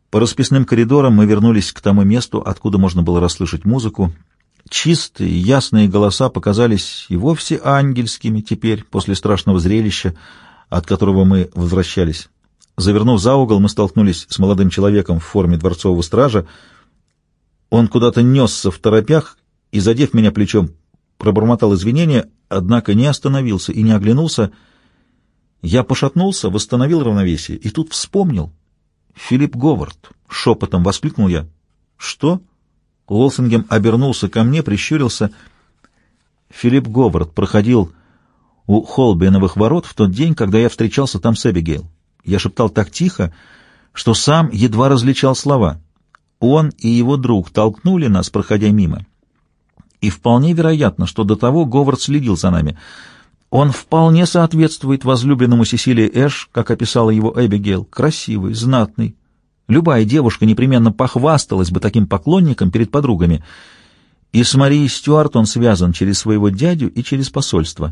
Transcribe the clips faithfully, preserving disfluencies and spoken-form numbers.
По расписным коридорам мы вернулись к тому месту, откуда можно было расслышать музыку. Чистые, ясные голоса показались и вовсе ангельскими теперь, после страшного зрелища, от которого мы возвращались. Завернув за угол, мы столкнулись с молодым человеком в форме дворцового стража. Он куда-то несся в торопях и, задев меня плечом, пробормотал извинения, однако не остановился и не оглянулся. Я пошатнулся, восстановил равновесие и тут вспомнил. «Филипп Говард!» — шепотом воскликнул я. «Что?» Уолсингем обернулся ко мне, прищурился. «Филипп Говард проходил у Холбеновых ворот в тот день, когда я встречался там с Эбигейл». Я шептал так тихо, что сам едва различал слова. Он и его друг толкнули нас, проходя мимо. И вполне вероятно, что до того Говард следил за нами. Он вполне соответствует возлюбленному Сесилии Эш, как описала его Эбигейл. Красивый, знатный. Любая девушка непременно похвасталась бы таким поклонником перед подругами. И с Марией Стюарт он связан через своего дядю и через посольство.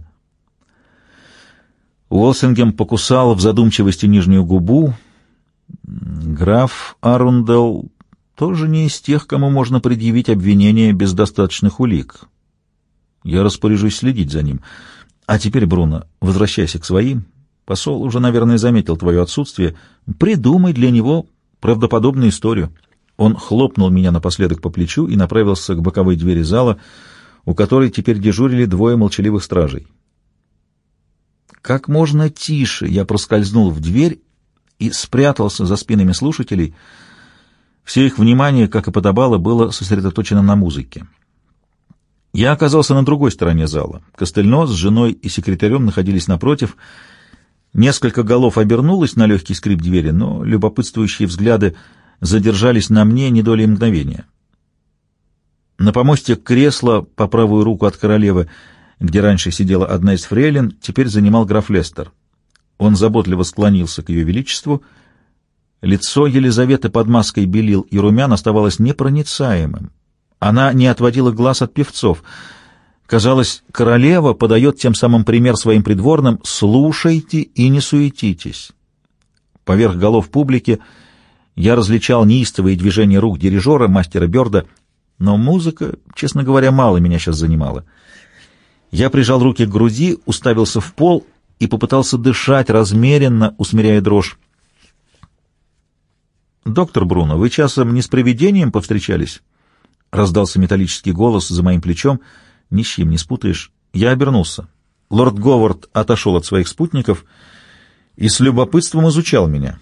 Уолсингем покусал в задумчивости нижнюю губу. Граф Арундел тоже не из тех, кому можно предъявить обвинение без достаточных улик. Я распоряжусь следить за ним. А теперь, Бруно, возвращайся к своим. Посол уже, наверное, заметил твое отсутствие. Придумай для него правдоподобную историю. Он хлопнул меня напоследок по плечу и направился к боковой двери зала, у которой теперь дежурили двое молчаливых стражей. Как можно тише я проскользнул в дверь и спрятался за спинами слушателей. Все их внимание, как и подобало, было сосредоточено на музыке. Я оказался на другой стороне зала. Костельно с женой и секретарем находились напротив. Несколько голов обернулось на легкий скрип двери, но любопытствующие взгляды задержались на мне не долей мгновения. На помосте кресла по правую руку от королевы, где раньше сидела одна из фрейлин, теперь занимал граф Лестер. Он заботливо склонился к ее величеству. Лицо Елизаветы под маской белил и румян оставалось непроницаемым. Она не отводила глаз от певцов. Казалось, королева подает тем самым пример своим придворным: «Слушайте и не суетитесь». Поверх голов публики я различал неистовые движения рук дирижера, мастера Бёрда, но музыка, честно говоря, мало меня сейчас занимала. Я прижал руки к груди, уставился в пол и попытался дышать размеренно, усмиряя дрожь. «Доктор Бруно, вы часом не с привидением повстречались?» — раздался металлический голос за моим плечом. «Ни с чем не спутаешь». Я обернулся. Лорд Говард отошел от своих спутников и с любопытством изучал меня.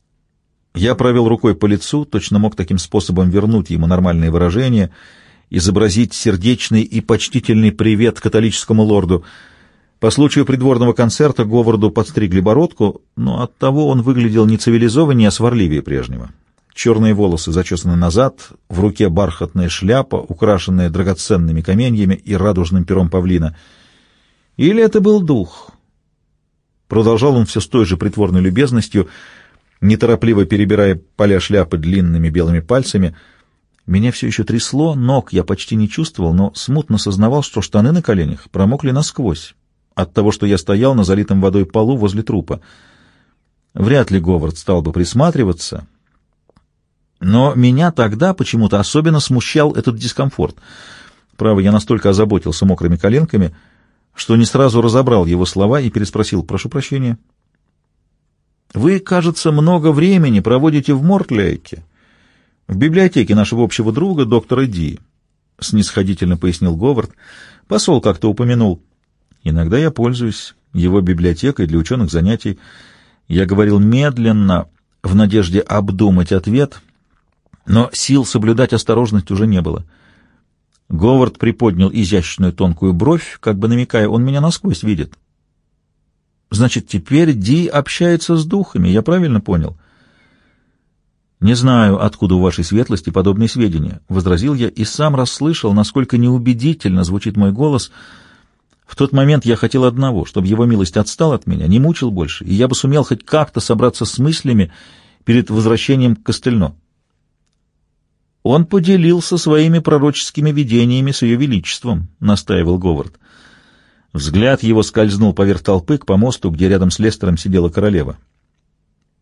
Я провел рукой по лицу, точно мог таким способом вернуть ему нормальные выражения, изобразить сердечный и почтительный привет католическому лорду. По случаю придворного концерта Говарду подстригли бородку, но оттого он выглядел не цивилизованнее, а сварливее прежнего. Черные волосы зачесаны назад, в руке бархатная шляпа, украшенная драгоценными каменьями и радужным пером павлина. Или это был дух? Продолжал он все с той же притворной любезностью, неторопливо перебирая поля шляпы длинными белыми пальцами. Меня все еще трясло, ног я почти не чувствовал, но смутно сознавал, что штаны на коленях промокли насквозь от того, что я стоял на залитом водой полу возле трупа. Вряд ли Говард стал бы присматриваться, но меня тогда почему-то особенно смущал этот дискомфорт. Право, я настолько озаботился мокрыми коленками, что не сразу разобрал его слова и переспросил: «Прошу прощения». «Вы, кажется, много времени проводите в Мортлейке, в библиотеке нашего общего друга, доктора Ди», — снисходительно пояснил Говард. «Посол как-то упомянул. Иногда я пользуюсь его библиотекой для ученых занятий». Я говорил медленно, в надежде обдумать ответ, но сил соблюдать осторожность уже не было. Говард приподнял изящную тонкую бровь, как бы намекая: он меня насквозь видит. «Значит, теперь Ди общается с духами, я правильно понял?» «Не знаю, откуда у вашей светлости подобные сведения», — возразил я и сам расслышал, насколько неубедительно звучит мой голос. В тот момент я хотел одного: чтобы его милость отстал от меня, не мучил больше, и я бы сумел хоть как-то собраться с мыслями перед возвращением к Костельно. «Он поделился своими пророческими видениями с ее величеством», — настаивал Говард. Взгляд его скользнул поверх толпы к помосту, где рядом с Лестером сидела королева.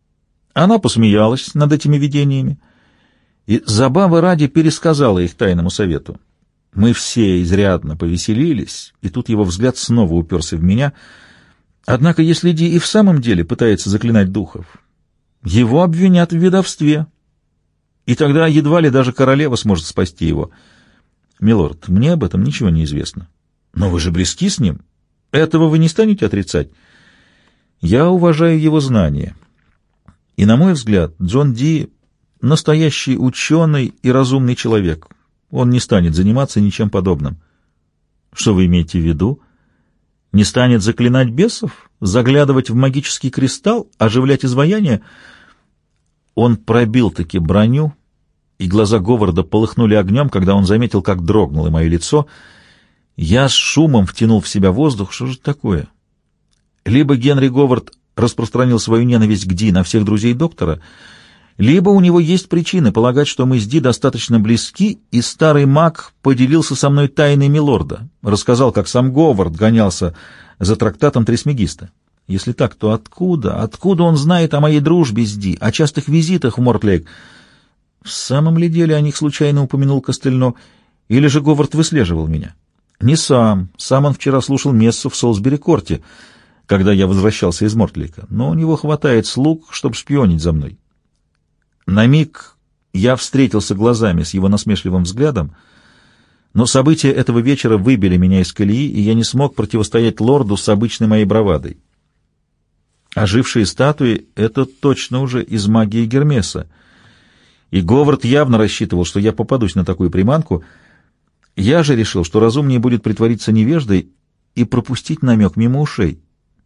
Она посмеялась над этими видениями и забавы ради пересказала их тайному совету. Мы все изрядно повеселились, и тут его взгляд снова уперся в меня. Однако, если Ди и в самом деле пытается заклинать духов, его обвинят в ведовстве, и тогда едва ли даже королева сможет спасти его. Милорд, мне об этом ничего не известно. Но вы же близки с ним. Этого вы не станете отрицать. Я уважаю его знания. И, на мой взгляд, Джон Ди — настоящий ученый и разумный человек. Он не станет заниматься ничем подобным. Что вы имеете в виду? Не станет заклинать бесов? Заглядывать в магический кристалл? Оживлять изваяния? Он пробил-таки броню, и глаза Говарда полыхнули огнем, когда он заметил, как дрогнуло мое лицо. Я с шумом втянул в себя воздух. Что же такое? Либо Генри Говард распространил свою ненависть к Ди на всех друзей доктора, либо у него есть причины полагать, что мы с Ди достаточно близки, и старый маг поделился со мной тайной милорда, рассказал, как сам Говард гонялся за трактатом Трисмегиста. Если так, то откуда? Откуда он знает о моей дружбе с Ди, о частых визитах в Мортлейк? В самом ли деле о них случайно упомянул Костельно, или же Говард выслеживал меня? Не сам. Сам он вчера слушал мессу в Солсбери-Корте, когда я возвращался из Мортлейка, но у него хватает слуг, чтобы шпионить за мной. На миг я встретился глазами с его насмешливым взглядом, но события этого вечера выбили меня из колеи, и я не смог противостоять лорду с обычной моей бравадой. Ожившие статуи — это точно уже из магии Гермеса, и Говард явно рассчитывал, что я попадусь на такую приманку. Я же решил, что разумнее будет притвориться невеждой и пропустить намек мимо ушей.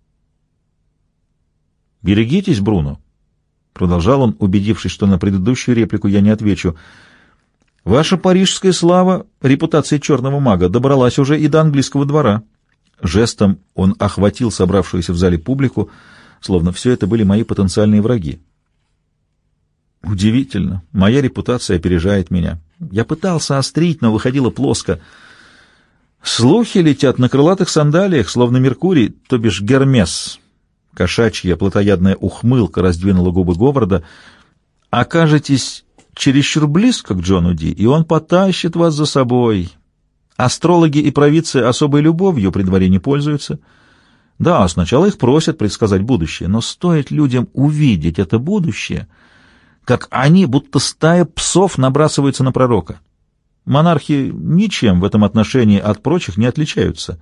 «Берегитесь, Бруно», — продолжал он, убедившись, что на предыдущую реплику я не отвечу. «Ваша парижская слава, репутация черного мага, добралась уже и до английского двора». Жестом он охватил собравшуюся в зале публику, словно все это были мои потенциальные враги. Удивительно, моя репутация опережает меня. Я пытался острить, но выходило плоско. Слухи летят на крылатых сандалиях, словно Меркурий, то бишь Гермес. Кошачья плотоядная ухмылка раздвинула губы Говарда. Окажетесь чересчур близко к Джону Ди, и он потащит вас за собой. Астрологи и провидцы особой любовью при дворе не пользуются. Да, сначала их просят предсказать будущее, но стоит людям увидеть это будущее, как они, будто стая псов, набрасываются на пророка. Монархи ничем в этом отношении от прочих не отличаются.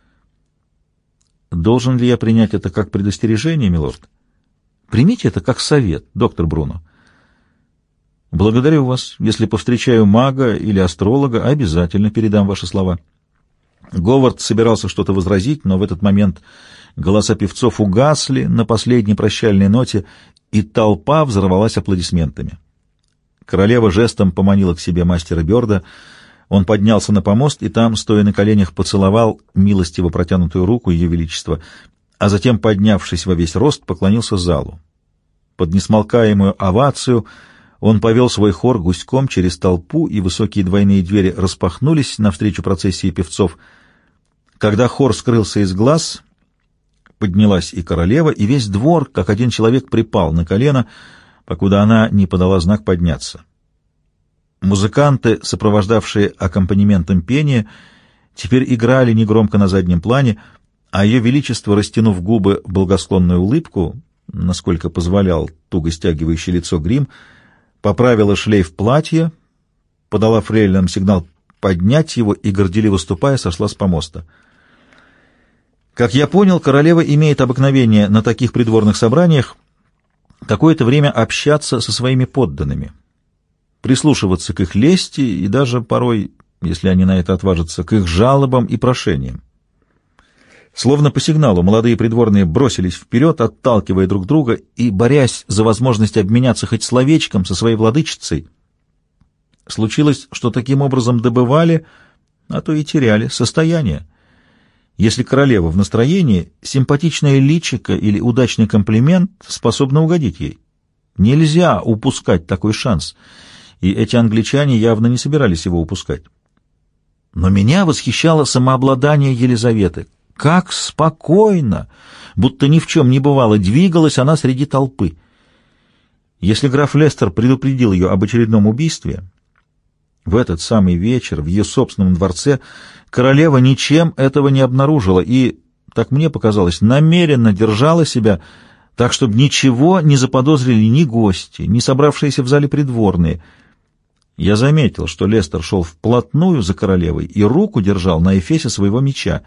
Должен ли я принять это как предостережение, милорд? Примите это как совет, доктор Бруно. Благодарю вас. Если повстречаю мага или астролога, обязательно передам ваши слова. Говард собирался что-то возразить, но в этот момент голоса певцов угасли на последней прощальной ноте, и толпа взорвалась аплодисментами. Королева жестом поманила к себе мастера Бёрда. Он поднялся на помост и там, стоя на коленях, поцеловал милостиво протянутую руку Ее Величества, а затем, поднявшись во весь рост, поклонился залу. Под несмолкаемую овацию он повел свой хор гуськом через толпу, и высокие двойные двери распахнулись навстречу процессии певцов. Когда хор скрылся из глаз, поднялась и королева, и весь двор, как один человек, припал на колено, покуда она не подала знак подняться. Музыканты, сопровождавшие аккомпанементом пения, теперь играли негромко на заднем плане, а Ее Величество, растянув губы в благосклонную улыбку, насколько позволял туго стягивающий лицо грим, поправила шлейф платья, подала фрейлинам сигнал поднять его и, горделиво ступая, сошла с помоста. Как я понял, королева имеет обыкновение на таких придворных собраниях какое-то время общаться со своими подданными, прислушиваться к их лести и даже порой, если они на это отважатся, к их жалобам и прошениям. Словно по сигналу молодые придворные бросились вперед, отталкивая друг друга и борясь за возможность обменяться хоть словечком со своей владычицей. Случилось, что таким образом добывали, а то и теряли, состояние. Если королева в настроении, симпатичное личико или удачный комплимент способны угодить ей. Нельзя упускать такой шанс, и эти англичане явно не собирались его упускать. Но меня восхищало самообладание Елизаветы. Как спокойно, будто ни в чем не бывало, двигалась она среди толпы. Если граф Лестер предупредил ее об очередном убийстве, в этот самый вечер в ее собственном дворце королева ничем этого не обнаружила и, так мне показалось, намеренно держала себя так, чтобы ничего не заподозрили ни гости, ни собравшиеся в зале придворные. Я заметил, что Лестер шел вплотную за королевой и руку держал на эфесе своего меча.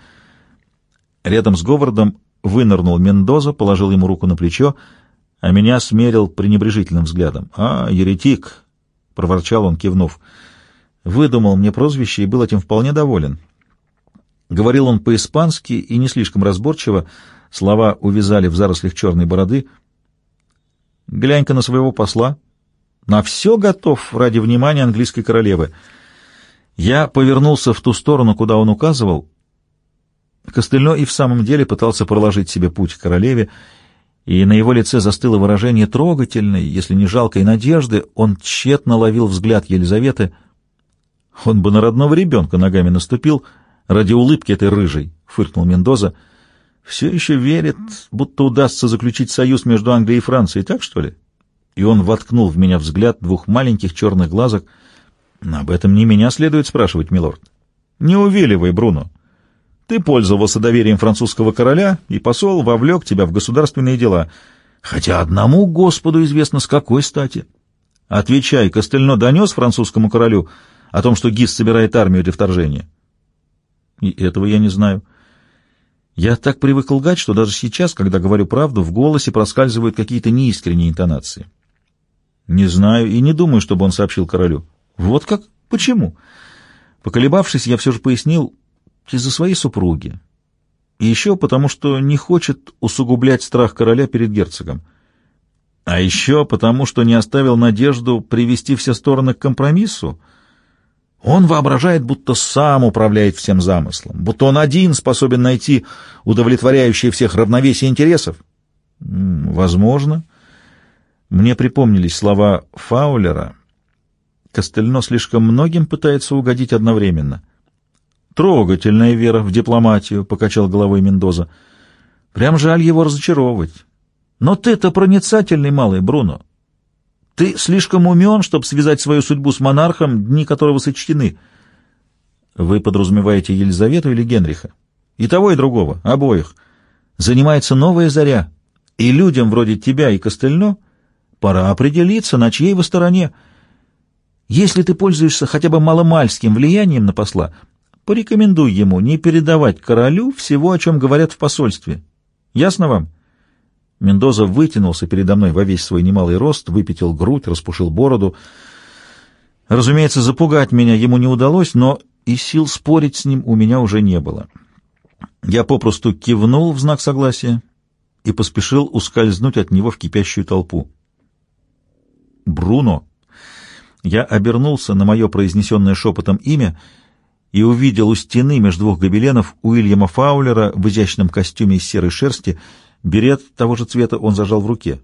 Рядом с Говардом вынырнул Мендоза, положил ему руку на плечо, а меня смерил пренебрежительным взглядом. «А, еретик!» — проворчал он, кивнув. Выдумал мне прозвище и был этим вполне доволен. Говорил он по-испански и не слишком разборчиво, слова увязали в зарослях черной бороды. «Глянь-ка на своего посла. На все готов ради внимания английской королевы». Я повернулся в ту сторону, куда он указывал. Костельно и в самом деле пытался проложить себе путь к королеве, и на его лице застыло выражение трогательной, если не жалкой надежды. Он тщетно ловил взгляд Елизаветы. «Он бы на родного ребенка ногами наступил ради улыбки этой рыжей», — фыркнул Мендоза. «Все еще верит, будто удастся заключить союз между Англией и Францией, так что ли?» И он воткнул в меня взгляд двух маленьких черных глазок. «Об этом не меня следует спрашивать, милорд. Не увиливай, Бруно. Ты пользовался доверием французского короля, и посол вовлек тебя в государственные дела. Хотя одному Господу известно, с какой стати. Отвечай, Костельно донес французскому королю о том, что Гиз собирает армию для вторжения?» «И этого я не знаю. Я так привык лгать, что даже сейчас, когда говорю правду, в голосе проскальзывают какие-то неискренние интонации. Не знаю и не думаю, чтобы он сообщил королю». «Вот как? Почему?» Поколебавшись, я все же пояснил: из-за своей супруги. И еще потому, что не хочет усугублять страх короля перед герцогом. А еще потому, что не оставил надежду привести все стороны к компромиссу. Он воображает, будто сам управляет всем замыслом, будто он один способен найти удовлетворяющее всех равновесие интересов. Возможно. Мне припомнились слова Фаулера. Костельно слишком многим пытается угодить одновременно. «Трогательная вера в дипломатию», — покачал головой Мендоза. «Прям жаль его разочаровывать. Но ты-то проницательный малый, Бруно. Ты слишком умен, чтобы связать свою судьбу с монархом, дни которого сочтены». «Вы подразумеваете Елизавету или Генриха?» «И того, и другого, обоих. Занимается новая заря, и людям вроде тебя и Костельно пора определиться, на чьей вы стороне. Если ты пользуешься хотя бы маломальским влиянием на посла, порекомендуй ему не передавать королю всего, о чем говорят в посольстве. Ясно вам?» Мендоза вытянулся передо мной во весь свой немалый рост, выпятил грудь, распушил бороду. Разумеется, запугать меня ему не удалось, но и сил спорить с ним у меня уже не было. Я попросту кивнул в знак согласия и поспешил ускользнуть от него в кипящую толпу. «Бруно!» Я обернулся на мое произнесенное шепотом имя и увидел у стены между двух гобеленов Уильяма Фаулера в изящном костюме из серой шерсти. Берет того же цвета он зажал в руке.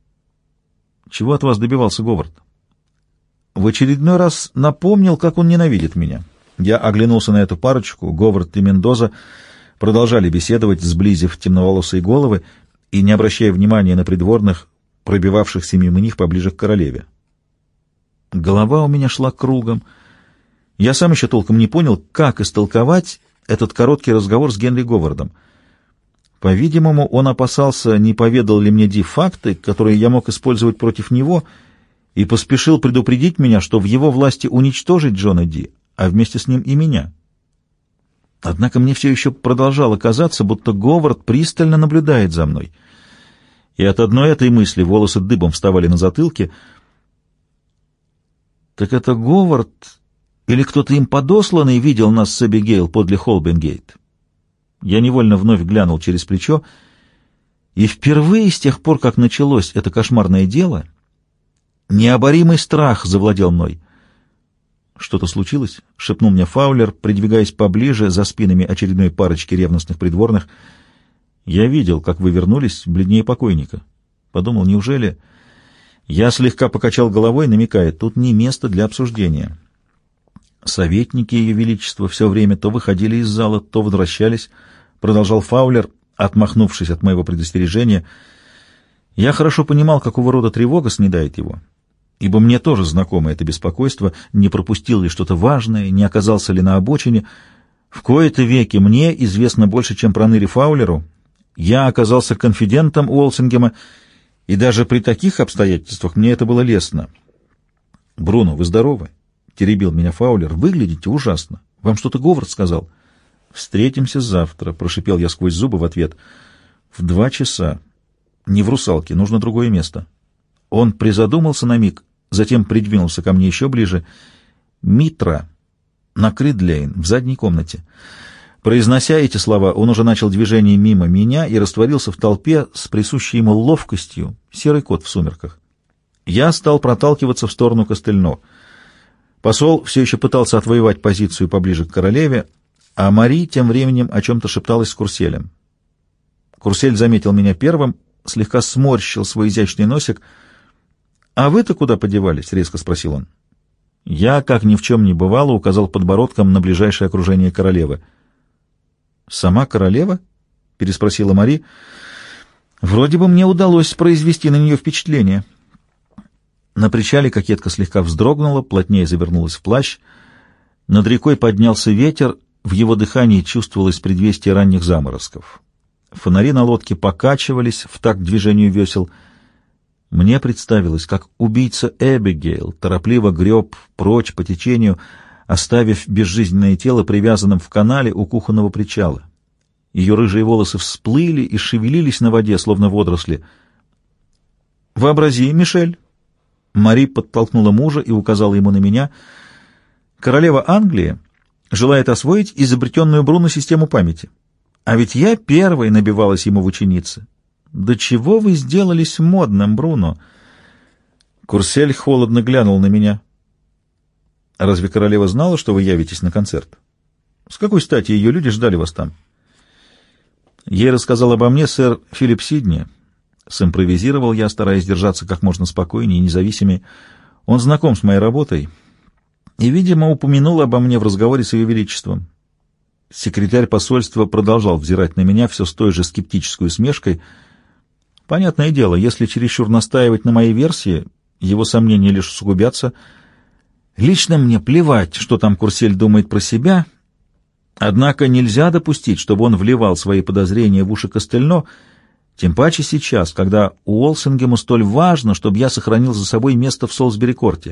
«Чего от вас добивался Говард?» В очередной раз напомнил, как он ненавидит меня. Я оглянулся на эту парочку. Говард и Мендоза продолжали беседовать, сблизив темноволосые головы и не обращая внимания на придворных, пробивавшихся мимо них поближе к королеве. Голова у меня шла кругом. Я сам еще толком не понял, как истолковать этот короткий разговор с Генри Говардом. По-видимому, он опасался, не поведал ли мне Ди факты, которые я мог использовать против него, и поспешил предупредить меня, что в его власти уничтожить Джона Ди, а вместе с ним и меня. Однако мне все еще продолжало казаться, будто Говард пристально наблюдает за мной. И от одной этой мысли волосы дыбом вставали на затылке. Так это Говард или кто-то им подосланный видел нас с Эбигейл подле Холбенгейт? Я невольно вновь глянул через плечо, и впервые с тех пор, как началось это кошмарное дело, необоримый страх завладел мной. «Что-то случилось?» — шепнул мне Фаулер, придвигаясь поближе за спинами очередной парочки ревностных придворных. «Я видел, как вы вернулись, бледнее покойника. Подумал, неужели...» Я слегка покачал головой, намекая, тут не место для обсуждения. Советники Ее Величества все время то выходили из зала, то возвращались, продолжал Фаулер, отмахнувшись от моего предостережения. Я хорошо понимал, какого рода тревога снедает его, ибо мне тоже знакомо это беспокойство, не пропустил ли что-то важное, не оказался ли на обочине. В кои-то веки мне известно больше, чем про Ныри Фаулеру. Я оказался конфидентом Уолсингема, и даже при таких обстоятельствах мне это было лестно. «Бруно, вы здоровы?» — теребил меня Фаулер. «Выглядите ужасно. Вам что-то Говард сказал?» «Встретимся завтра», — прошипел я сквозь зубы в ответ. «В два часа. Не в «Русалке», нужно другое место». Он призадумался на миг, затем придвинулся ко мне еще ближе. «Митра. На Кридлейн, в задней комнате». Произнося эти слова, он уже начал движение мимо меня и растворился в толпе с присущей ему ловкостью, серый кот в сумерках. Я стал проталкиваться в сторону Костельно. Посол все еще пытался отвоевать позицию поближе к королеве, а Мари тем временем о чем-то шепталась с Курселем. Курсель заметил меня первым, слегка сморщил свой изящный носик. «А вы-то куда подевались?» — резко спросил он. Я, как ни в чем не бывало, указал подбородком на ближайшее окружение королевы. «Сама королева?» — переспросила Мари. «Вроде бы мне удалось произвести на нее впечатление». На причале кокетка слегка вздрогнула, плотнее завернулась в плащ. Над рекой поднялся ветер, в его дыхании чувствовалось предвестие ранних заморозков. Фонари на лодке покачивались в такт движению весел. Мне представилось, как убийца Эбигейл торопливо греб прочь по течению, оставив безжизненное тело привязанным в канале у кухонного причала. Ее рыжие волосы всплыли и шевелились на воде, словно водоросли. «Вообрази, Мишель!» Мари подтолкнула мужа и указала ему на меня. «Королева Англии желает освоить изобретенную Бруно систему памяти. А ведь я первой набивалась ему в ученицы. До чего вы сделались модным, Бруно?» Курсель холодно глянул на меня. «Разве королева знала, что вы явитесь на концерт? С какой стати ее люди ждали вас там?» Ей рассказал обо мне сэр Филипп Сидни. Симпровизировал я, стараясь держаться как можно спокойнее и независимее. Он знаком с моей работой и, видимо, упомянул обо мне в разговоре с ее величеством. Секретарь посольства продолжал взирать на меня все с той же скептической усмешкой. Понятное дело, если чересчур настаивать на моей версии, его сомнения лишь усугубятся. Лично мне плевать, что там Курсель думает про себя, однако нельзя допустить, чтобы он вливал свои подозрения в уши Костельно, тем паче сейчас, когда Уолсингему столь важно, чтобы я сохранил за собой место в Солсбери-корте.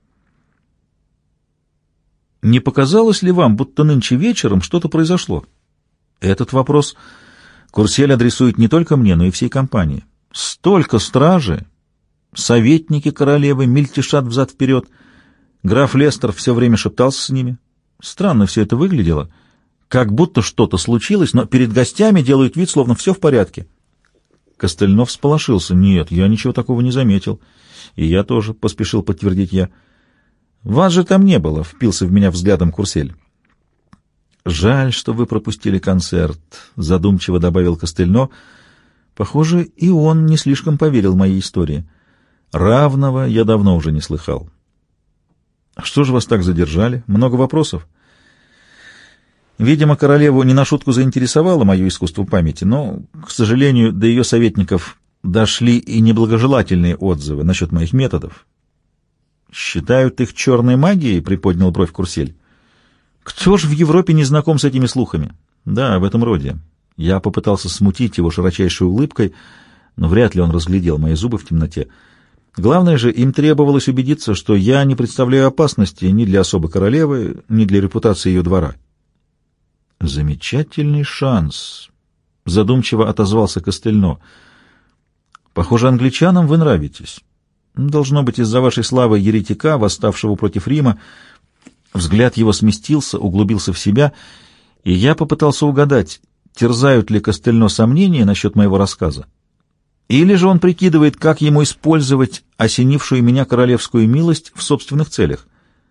Не показалось ли вам, будто нынче вечером что-то произошло? Этот вопрос Курсель адресует не только мне, но и всей компании. Столько стражи, советники королевы мельтешат взад-вперед. Граф Лестер все время шептался с ними. Странно все это выглядело, как будто что-то случилось, но перед гостями делают вид, словно все в порядке. Костельнов всполошился. «Нет, я ничего такого не заметил». «И я тоже», — поспешил подтвердить я. «Вас же там не было», — впился в меня взглядом Курсель. «Жаль, что вы пропустили концерт», — задумчиво добавил Костельно. Похоже, и он не слишком поверил моей истории. Равного я давно уже не слыхал. «Что же вас так задержали? Много вопросов?» Видимо, королеву не на шутку заинтересовало мое искусство памяти, но, к сожалению, до ее советников дошли и неблагожелательные отзывы насчет моих методов. «Считают их черной магией?» — приподнял бровь Курсель. «Кто ж в Европе не знаком с этими слухами?» «Да, в этом роде». Я попытался смутить его широчайшей улыбкой, но вряд ли он разглядел мои зубы в темноте. Главное же, им требовалось убедиться, что я не представляю опасности ни для особой королевы, ни для репутации ее двора. «Замечательный шанс», — задумчиво отозвался Костельно. «Похоже, англичанам вы нравитесь. Должно быть, из-за вашей славы еретика, восставшего против Рима». Взгляд его сместился, углубился в себя, и я попытался угадать, терзают ли Костельно сомнения насчет моего рассказа, или же он прикидывает, как ему использовать осенившую меня королевскую милость в собственных целях.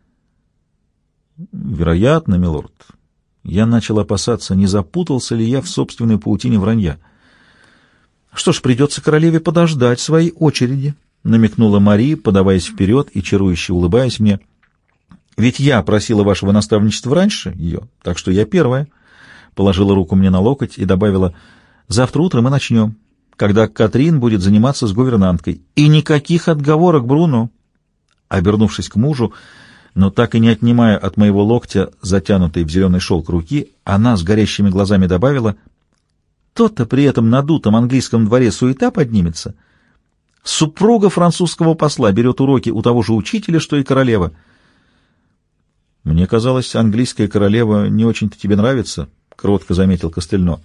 «Вероятно, милорд». Я начал опасаться, не запутался ли я в собственной паутине вранья. «Что ж, придется королеве подождать своей очереди», — намекнула Мари, подаваясь вперед и чарующе улыбаясь мне. «Ведь я просила вашего наставничества раньше ее, так что я первая». Положила руку мне на локоть и добавила: «Завтра утром мы начнем. когда Катрин будет заниматься с гувернанткой. И никаких отговорок, Бруно!» Обернувшись к мужу, но так и не отнимая от моего локтя, затянутой в зеленый шелк руки, она с горящими глазами добавила: «То-то при этом надутом английском дворе суета поднимется. Супруга французского посла берет уроки у того же учителя, что и королева». «Мне казалось, английская королева не очень-то тебе нравится», — кротко заметил Костельно.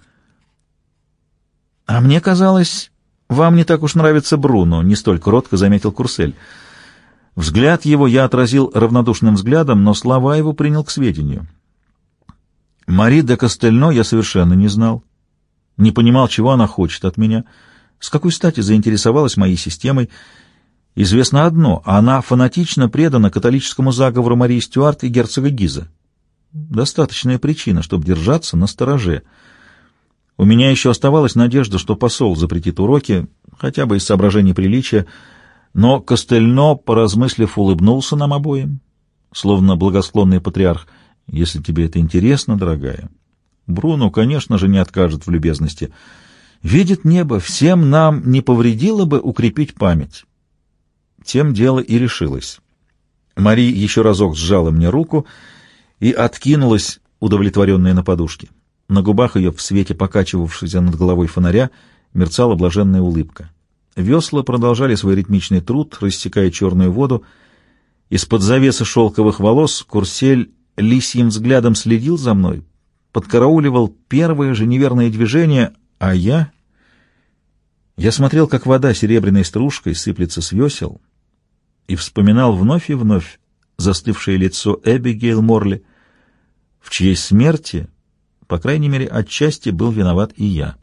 «А мне казалось, вам не так уж нравится Бруно», — не столь кротко заметил Курсель. Взгляд его я отразил равнодушным взглядом, но слова его принял к сведению. Мари де Костельно я совершенно не знал, не понимал, чего она хочет от меня, с какой стати заинтересовалась моей системой. Известно одно — она фанатично предана католическому заговору Марии Стюарт и герцога Гиза. Достаточная причина, чтобы держаться настороже. У меня еще оставалась надежда, что посол запретит уроки, хотя бы из соображений приличия, но Костельно, поразмыслив, улыбнулся нам обоим, словно благосклонный патриарх. «Если тебе это интересно, дорогая, Бруно, конечно же, не откажет в любезности. Видит небо, всем нам не повредило бы укрепить память». Тем дело и решилось. Мари еще разок сжала мне руку и откинулась, удовлетворенная на подушке. На губах ее, в свете покачивавшегося над головой фонаря, мерцала блаженная улыбка. Весла продолжали свой ритмичный труд, рассекая черную воду. Из-под завесы шелковых волос Курсель лисьим взглядом следил за мной, подкарауливал первое же неверное движение, а я... Я смотрел, как вода серебряной стружкой сыплется с весел, и вспоминал вновь и вновь застывшее лицо Эбигейл Морли, в чьей смерти, по крайней мере, отчасти был виноват и я.